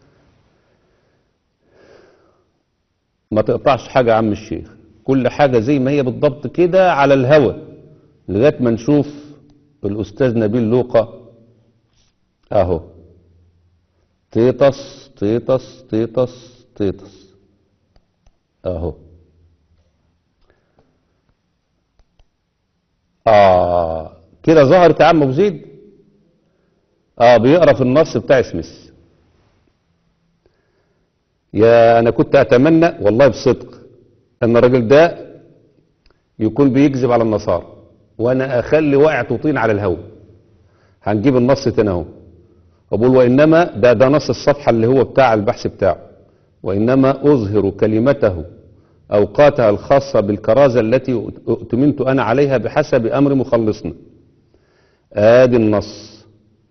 ما تقطعش حاجه يا عم الشيخ. كل حاجه زي ما هي بالضبط كده على الهوى لغايه ما نشوف الاستاذ نبيل لوقا اهو. تيطس تيطس تيطس تيطس اهو. اه كده ظهرت يا عم ابو زيد. اه بيقرا في النص بتاع سميث. يا انا كنت اتمنى والله بصدق ان الراجل ده يكون بيكذب على النصارى وانا اخلي واقع طين على الهوا. هنجيب النص تاني اهو. أقول وإنما ده ده نص الصفحة اللي هو بتاع البحث بتاعه. وإنما أظهر كلمته أوقاتها الخاصة بالكرازة التي اؤتمنت أنا عليها بحسب أمر مخلصنا. آدي النص.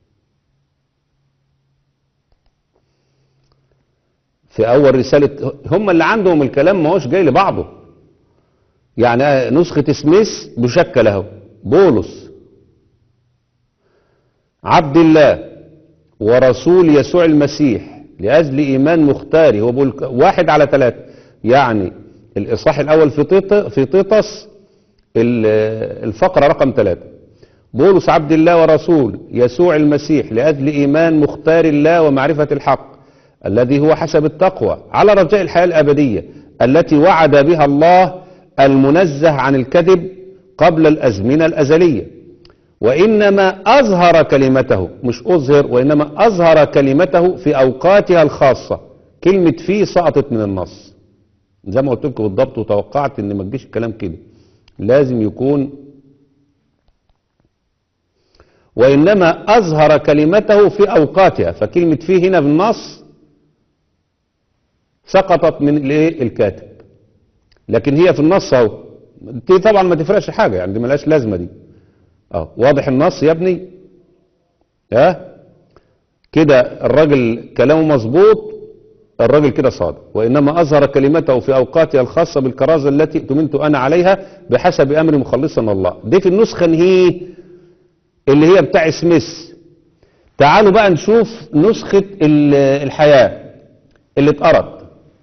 في أول رسالة هم اللي عندهم الكلام ما هوش جاي لبعضه. يعني نسخة سميث بشكل اهو. بولس عبد الله ورسول يسوع المسيح لأجل إيمان مختاري. هو بيقول واحد على ثلاثة. يعني الإصحاح الأول في طيطس في طيطس الفقرة رقم ثلاثة. بولس عبد الله ورسول يسوع المسيح لأجل إيمان مختار الله ومعرفة الحق الذي هو حسب التقوى على رجاء الحياة الأبدية التي وعد بها الله المنزه عن الكذب قبل الأزمنة الأزلية. وإنما أظهر كلمته مش أظهر وإنما أظهر كلمته في أوقاتها الخاصة. كلمة فيه سقطت من النص زي ما قلت لكم بالضبط وتوقعت إن ما تجيش الكلام كده. لازم يكون وإنما أظهر كلمته في أوقاتها. فكلمة فيه هنا في النص سقطت من الايه الكاتب لكن هي في النص اهو. دي طبعا ما تفرقش حاجة يعني دي ملهاش لازمة دي. اه واضح النص يا ابني. ها كده الراجل كلامه مظبوط. الراجل كده صادق. وإنما أظهر كلمته في أوقاتها الخاصة بالكرازة التي اؤتمنت أنا عليها بحسب أمر مخلصنا الله. دي في النسخة هي اللي هي بتاع سميث. تعالوا بقى نشوف نسخة الحياة اللي اتقرت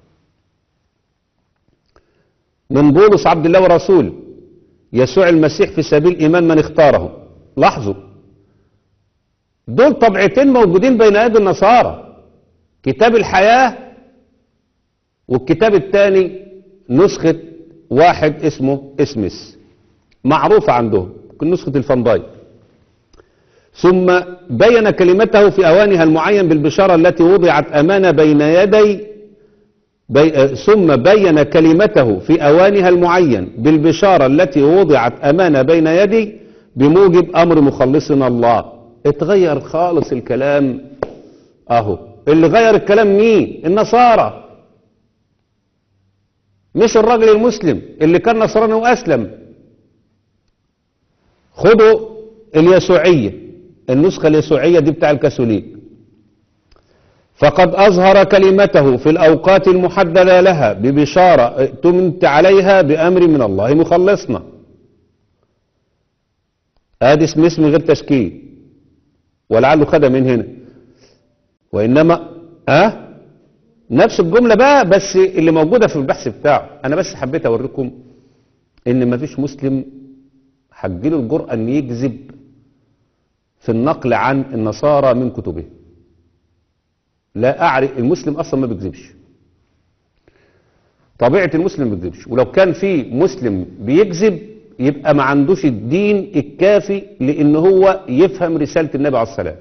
من بولس عبد الله ورسول يسوع المسيح في سبيل إيمان من اختاره. لاحظوا دول طبعتين موجودين بين يدي النصارى، كتاب الحياة والكتاب الثاني نسخة واحد اسمه اسمس معروفة عندهم نسخة الفنداي. ثم بين كلمته في أوانها المعين بالبشارة التي وضعت أمانة بين يدي بي ثم بين كلمته في أوانها المعين بالبشارة التي وضعت أمانة بين يدي بموجب أمر مخلصنا الله. اتغير خالص الكلام اهو. اللي غير الكلام مين؟ النصارى، مش الراجل المسلم اللي كان نصراني واسلم. خدوا اليسوعية، النسخة اليسوعية دي بتاع الكاثوليك. فقد أظهر كلمته في الأوقات المحددة لها ببشارة ائتمنت عليها بأمر من الله مخلصنا. ادي اسم اسم غير تشكيل، ولعله خدها من هنا. وإنما أه نفس الجملة بقى، بس اللي موجودة في البحث بتاعه. أنا بس حبيت أوريكم إن مفيش مسلم هتجيله الجرأة أن يكذب في النقل عن النصارى من كتبه. لا أعرف، المسلم أصلا ما بيكذبش، طبيعة المسلم ما بيكذبش. ولو كان في مسلم بيكذب يبقى ما عندوش الدين الكافي لأن هو يفهم رسالة النبي عليه السلام.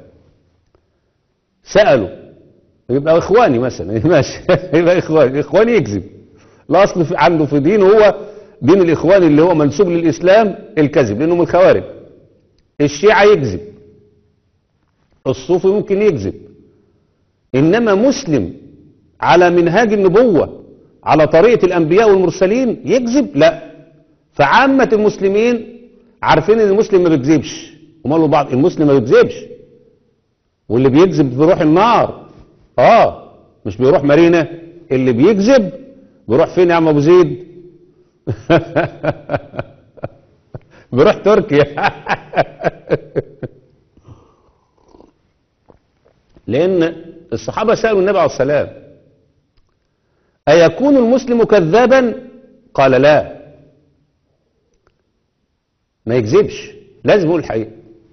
سألوا يبقى إخواني مثلا ماشي يبقى إخواني إخواني يكذب. الأصل في عنده في دين هو دين الإخوان اللي هو منسوب للإسلام الكذب لأنه من الخوارج. الشيعة يكذب، الصوفي ممكن يكذب، إنما مسلم على منهاج النبوة على طريقة الأنبياء والمرسلين يكذب؟ لا. فعامة المسلمين عارفين ان المسلم ما بيكذبش، ومالوا بعض المسلم ما بيكذبش، واللي بيكذب بيروح النار. اه مش بيروح مارينا، اللي بيكذب بيروح فين يا عم ابو زيد؟ بيروح تركيا. لان الصحابة سألوا النبي عليه السلام أيكون المسلم كذابا؟ قال لا، ما يكذبش، لازم يقول الحقيقة.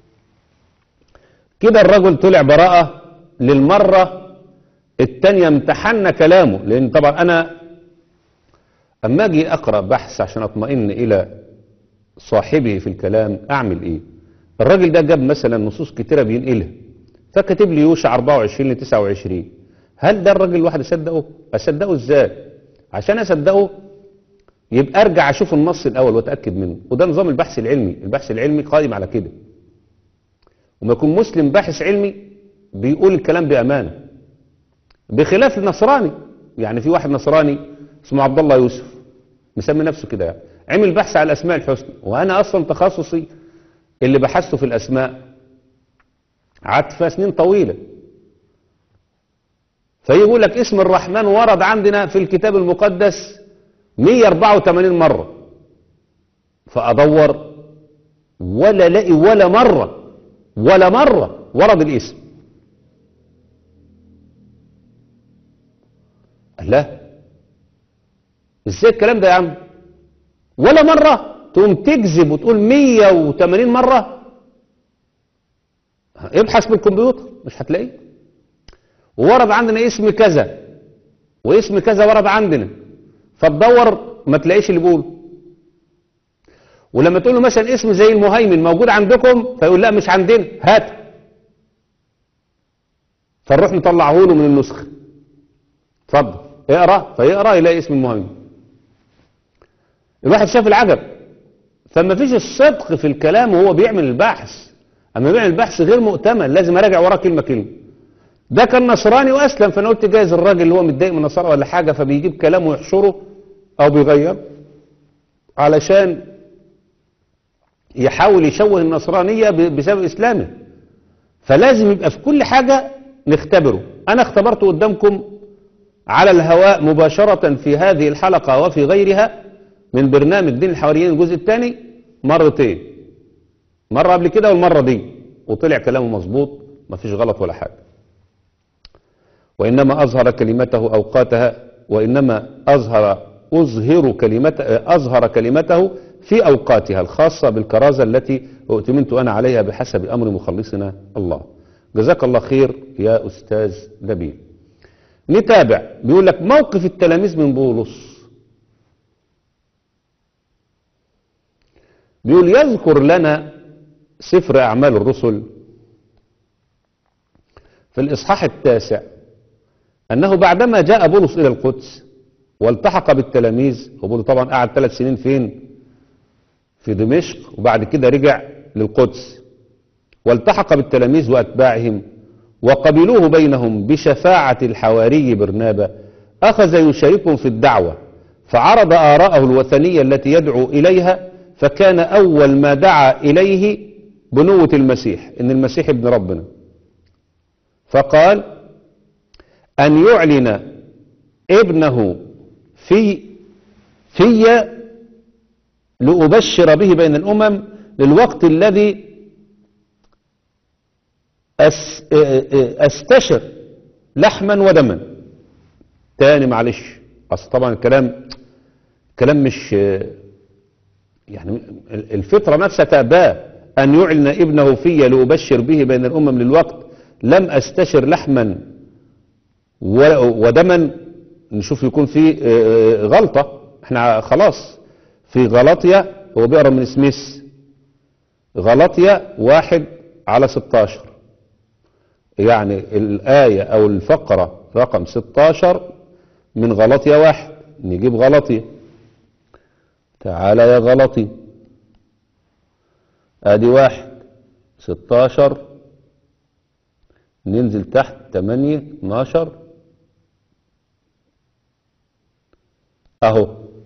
كده الرجل طلع براءة للمرة التانية، امتحنا كلامه. لأن طبعا أنا أما أجي أقرأ بحث عشان أطمئن إلى صاحبه في الكلام أعمل إيه؟ الراجل ده جاب مثلا نصوص كتيرة بينقلها، فكتب لي يوشع أربعة وعشرين لتسعة وعشرين. هل ده الراجل الواحد أصدقه؟ أصدقه إزاي؟ عشان أصدقه يبقى ارجع اشوف النص الاول واتاكد منه. وده نظام البحث العلمي، البحث العلمي قائم على كده. وما يكون مسلم باحث علمي بيقول الكلام بامانه، بخلاف النصراني. يعني في واحد نصراني اسمه عبد الله يوسف مسمي نفسه كده، يعني عمل بحث على الاسماء الحسنى، وانا اصلا تخصصي اللي بحثته في الاسماء، قعدت فيها سنين طويله. فيقول لك اسم الرحمن ورد عندنا في الكتاب المقدس مية وأربعة وثمانين مرة، فأدور ولا لاقي ولا مرة ولا مرة ورد الاسم. لا، ازاي الكلام ده يا عم؟ ولا مرة تقوم تكذب وتقول مية وثمانين مرة؟ ابحث بالكمبيوتر مش هتلاقيه. وورد عندنا اسم كذا واسم كذا ورد عندنا، فتدور ما تلاقيش اللي بيقوله. ولما تقول له مثلا اسم زي المهيمن موجود عندكم، فيقول لا مش عندنا، هات. فنروح نطلعه له من النسخ، اتفضل اقرا، فيقرا يلاقي اسم المهيمن. الواحد شاف العجب. فما فيش الصدق في الكلام وهو بيعمل البحث. اما بيعمل البحث غير مؤتمن، لازم اراجع وراه كلمه كلمه. ده كان نصراني واسلم، فانا قلت جايز الراجل اللي هو متضايق من النصارى ولا حاجه، فبيجيب كلام ويحشره او بيغير علشان يحاول يشوه النصرانيه بسبب اسلامه. فلازم يبقى في كل حاجه نختبره. انا اختبرته قدامكم على الهواء مباشره في هذه الحلقه وفي غيرها من برنامج دين الحواريين الجزء الثاني مرتين، مره قبل كده والمره دي، وطلع كلامه مظبوط، مفيش غلط ولا حاجه. وإنما أظهر كلمته أوقاتها، وإنما أظهر أظهر كلمته أظهر كلمته في أوقاتها الخاصة بالكرازة التي أؤتمنت أنا عليها بحسب أمر مخلصنا الله. جزاك الله خير يا أستاذ نبيل. نتابع. بيقول لك موقف التلاميذ من بولس. بيقول يذكر لنا سفر أعمال الرسل في الإصحاح التاسع أنه بعدما جاء بولس إلى القدس والتحق بالتلاميذ، وبولس طبعا قعد ثلاث سنين فين؟ في دمشق، وبعد كده رجع للقدس والتحق بالتلاميذ وأتباعهم وقبلوه بينهم بشفاعة الحواري برنابا، أخذ يشاركهم في الدعوة فعرض آراءه الوثنية التي يدعو إليها، فكان أول ما دعا إليه بنوة المسيح، إن المسيح ابن ربنا، فقال أن يعلن ابنه في في لأبشر به بين الأمم للوقت الذي أس أستشر لحما ودما. تاني معلش، أصل طبعا الكلام كلام مش يعني الفطرة نفسها تأباه. أن يعلن ابنه في لأبشر به بين الأمم للوقت لم أستشر لحما ودما. نشوف يكون في غلطة، احنا خلاص في غلطية، هو بيقرأ من سميث غلطية واحد على ستاشر، يعني الآية أو الفقرة رقم ستاشر من غلطية واحد. نجيب غلطية، تعالى يا غلطي، ادي واحد ستاشر، ننزل تحت تمانية اتناشر اهو.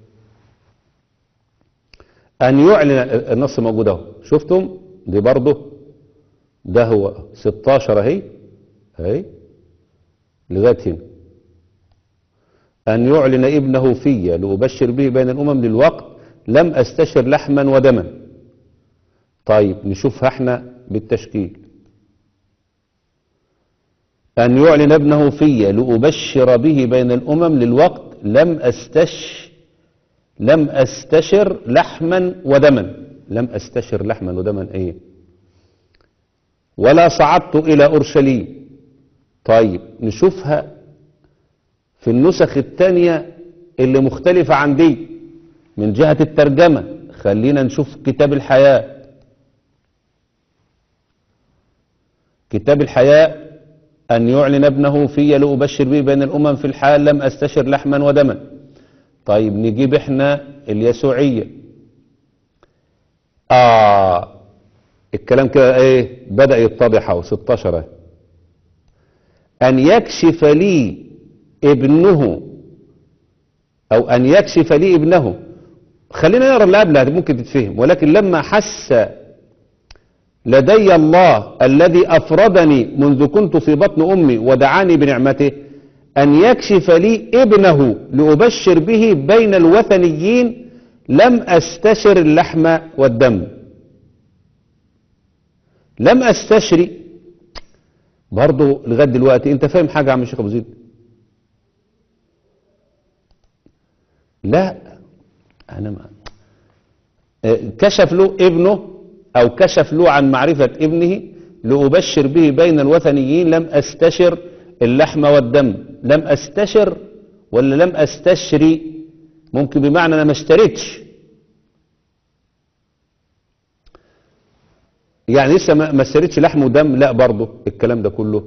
ان يعلن، النص موجود اهو، شفتم دي برضه، ده هو ستاشر اهي اهي لغايه هنا. ان يعلن ابنه في لأبشر به بين الامم للوقت لم استشر لحما ودما. طيب نشوفها احنا بالتشكيل. أن يعلن ابنه في لأبشر به بين الأمم للوقت لم أستش لم أستشر لحما ودما. لم أستشر لحما ودما ايه؟ ولا صعدت إلى أورشليم. طيب نشوفها في النسخ الثانية اللي مختلفة عن دي من جهة الترجمة. خلينا نشوف كتاب الحياة. كتاب الحياة أن يعلن ابنه في لأبشر به بين الأمم في الحال لم أستشر لحما ودما. طيب نجيب احنا اليسوعية. آه الكلام كده ايه بدأ يتضح اهو ستاشر. أن يكشف لي ابنه أو أن يكشف لي ابنه. خلينا نقرا اللي قبلها ممكن تتفهم. ولكن لما حس لدي الله الذي أفردني منذ كنت في بطن أمي ودعاني بنعمته أن يكشف لي ابنه لأبشر به بين الوثنيين لم أستشر اللحم والدم. لم أستشري برضو لغاية دلوقتي. انت فاهم حاجة يا عم الشيخ أبو زيد؟ لا أنا ما كشف له ابنه أو كشف له عن معرفة ابنه لأبشر به بين الوثنيين لم أستشر اللحم والدم. لم أستشر ولا لم أستشري؟ ممكن بمعنى أنا ما اشتريتش، يعني لسه ما اشتريتش لحم ودم. لا برضه الكلام ده كله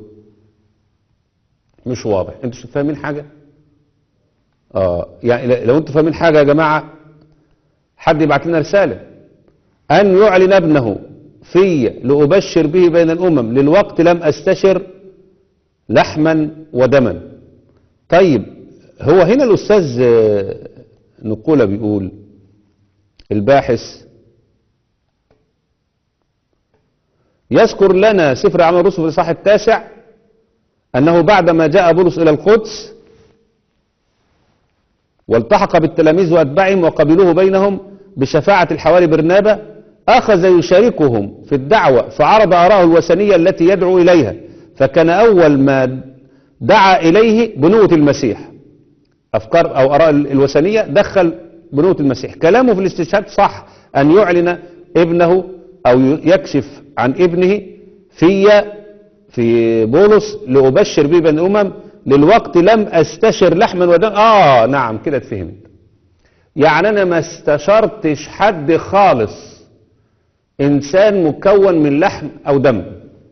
مش واضح. انتوا فاهمين حاجة؟ اه يعني لو انتوا فاهمين حاجة يا جماعة حد يبعت لنا رسالة. أن يعلن ابنه في لأبشر به بين الأمم للوقت لم أستشر لحما ودما. طيب هو هنا الأستاذ نقولة بيقول الباحث يذكر لنا سفر أعمال الرسل في الإصحاح التاسع أنه بعدما جاء بولس إلى القدس والتحق بالتلاميذ وأتباعهم وقبلوه بينهم بشفاعة الحواري برنابا أخذ يشاركهم في الدعوة فعرض آراءه الوثنية التي يدعو إليها، فكان أول ما دعا إليه بنوة المسيح. أفكار أو آراء الوثنية دخل بنوة المسيح. كلامه في الاستشهاد صح. أن يعلن ابنه أو يكشف عن ابنه في في بولس لأبشر به بني الأمم للوقت لم أستشر لحما ودما. آه نعم كده اتفهمت. يعني أنا ما استشرتش حد خالص، إنسان مكون من لحم أو دم.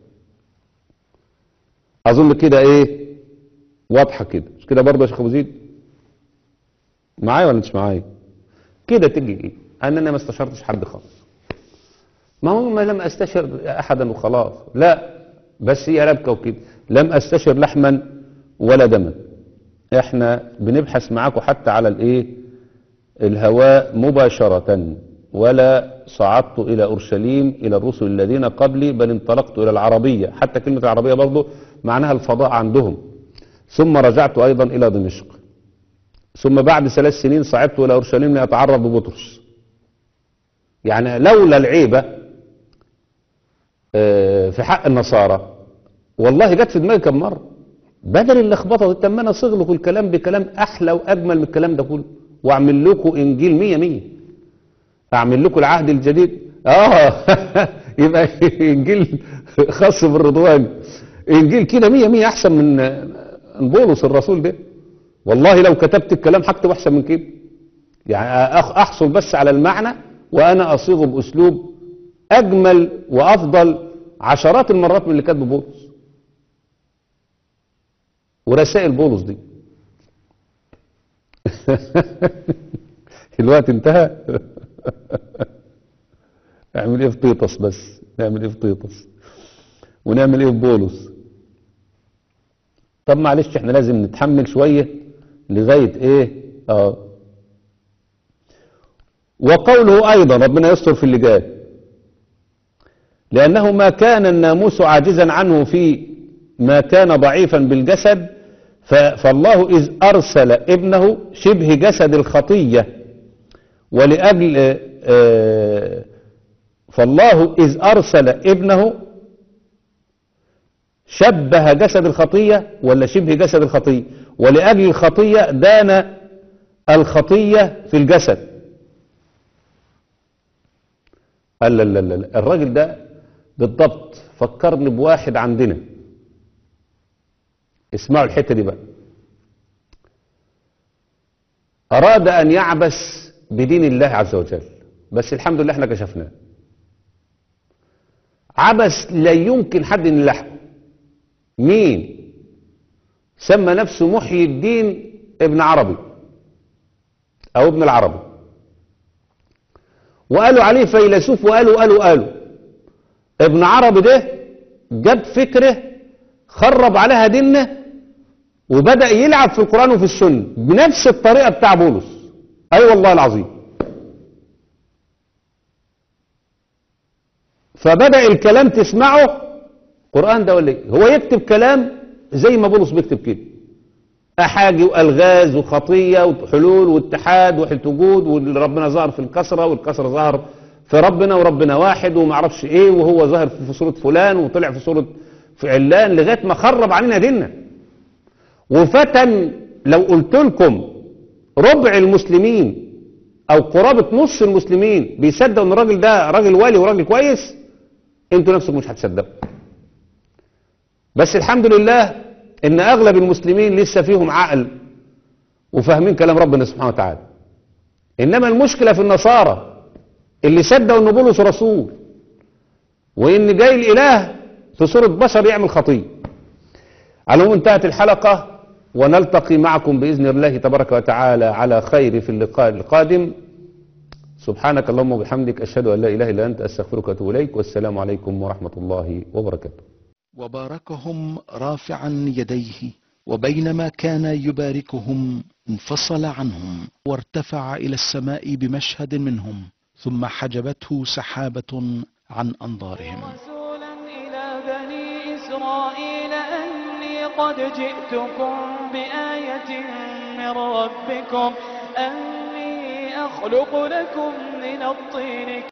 أظن كده إيه واضحة كده، مش كده برضه يا شيخ أبو زيد؟ معايا ولا مش معايا؟ كده تجي إيه؟ أن أنا ما استشرتش حد خالص. ما هو ما لم أستشر أحدا وخلاص، لا بس هي ربكة وكده. لم أستشر لحما ولا دما. احنا بنبحث معاكم حتى على الايه الهواء مباشرة، ولا صعدت إلى أورشليم إلى الرسل الذين قبلي بل انطلقت إلى العربية. حتى كلمة العربية برضو معناها الفضاء عندهم. ثم رجعت أيضا إلى دمشق، ثم بعد ثلاث سنين صعدت إلى أورشليم لأتعرض ببطرس. يعني لولا العيبة في حق النصارى والله جت في دماغي كم مرة، بدل اللخبطة دي تم انا اصيغ لكم الكلام بكلام احلى واجمل من الكلام ده كله، واعمل لكم انجيل مية مية، اعمل لكم العهد الجديد اه يبقى انجيل خاص بالرضوان، انجيل كده مية مية احسن من بولس الرسول ده. والله لو كتبت الكلام هكتب احسن من كده، يعني احصل بس على المعنى وانا اصيغه باسلوب اجمل وافضل عشرات المرات من اللي كاتبه بولس ورسائل بولس دي. الوقت انتهى. نعمل ايه في طيطس؟ بس نعمل ايه في طيطس ونعمل ايه في بولس؟ طب معلش احنا لازم نتحمل شوية لغاية ايه اه وقوله ايضا ربنا يستر في اللي جاي، لانه ما كان الناموس عاجزا عنه في ما كان ضعيفا بالجسد، فالله إذ أرسل ابنه شبه جسد الخطية ولأجل فالله إذ أرسل ابنه شبه جسد الخطية ولا شبه جسد الخطية، ولأجل الخطية دان الخطية في الجسد. لا لا لا لا الراجل ده بالضبط فكرني بواحد عندنا. اسمعوا الحتة دي بقى. أراد أن يعبث بدين الله عز وجل، بس الحمد لله احنا كشفناه. عبث لا يمكن حد يلحقه. مين؟ سمى نفسه محيي الدين ابن عربي أو ابن العربي، وقالوا عليه فيلسوف، وقالوا قالوا قالوا ابن عربي ده جاب فكره خرب عليها ديننا وبدأ يلعب في القرآن وفي السنة بنفس الطريقة بتاع بولس. أي أيوة والله العظيم. فبدأ الكلام تسمعه قرآن ده ولا ايه؟ هو يكتب كلام زي ما بولس بيكتب كده، أحاجي وألغاز وخطية وحلول واتحاد وحدة وجود، وربنا ظهر في الكسرة والكسرة ظهر في ربنا وربنا واحد ومعرفش ايه، وهو ظهر في صورة فلان وطلع في صورة في علان، لغاية ما خرب علينا ديننا. وفتن لو قلت لكم ربع المسلمين او قرابة نص المسلمين بيصدقوا ان الراجل ده راجل والي وراجل كويس، انتوا نفسكم مش هتصدقوا. بس الحمد لله ان اغلب المسلمين لسه فيهم عقل وفاهمين كلام ربنا سبحانه وتعالى. انما المشكلة في النصارى اللي صدقوا ان بولس رسول وان جاي الاله في صورة بشر يعمل خطية. على العموم انتهت الحلقة، ونلتقي معكم بإذن الله تبارك وتعالى على خير في اللقاء القادم. سبحانك اللهم وبحمدك أشهد أن لا إله إلا أنت أستغفرك وأتوب إليك، والسلام عليكم ورحمة الله وبركاته. وباركهم رافعا يديه، وبينما كان يباركهم انفصل عنهم وارتفع إلى السماء بمشهد منهم، ثم حجبته سحابة عن أنظارهم. رسولا إلى بني إسرائيل أني قد جئتكم بآية من ربكم أني أخلق لكم من الطين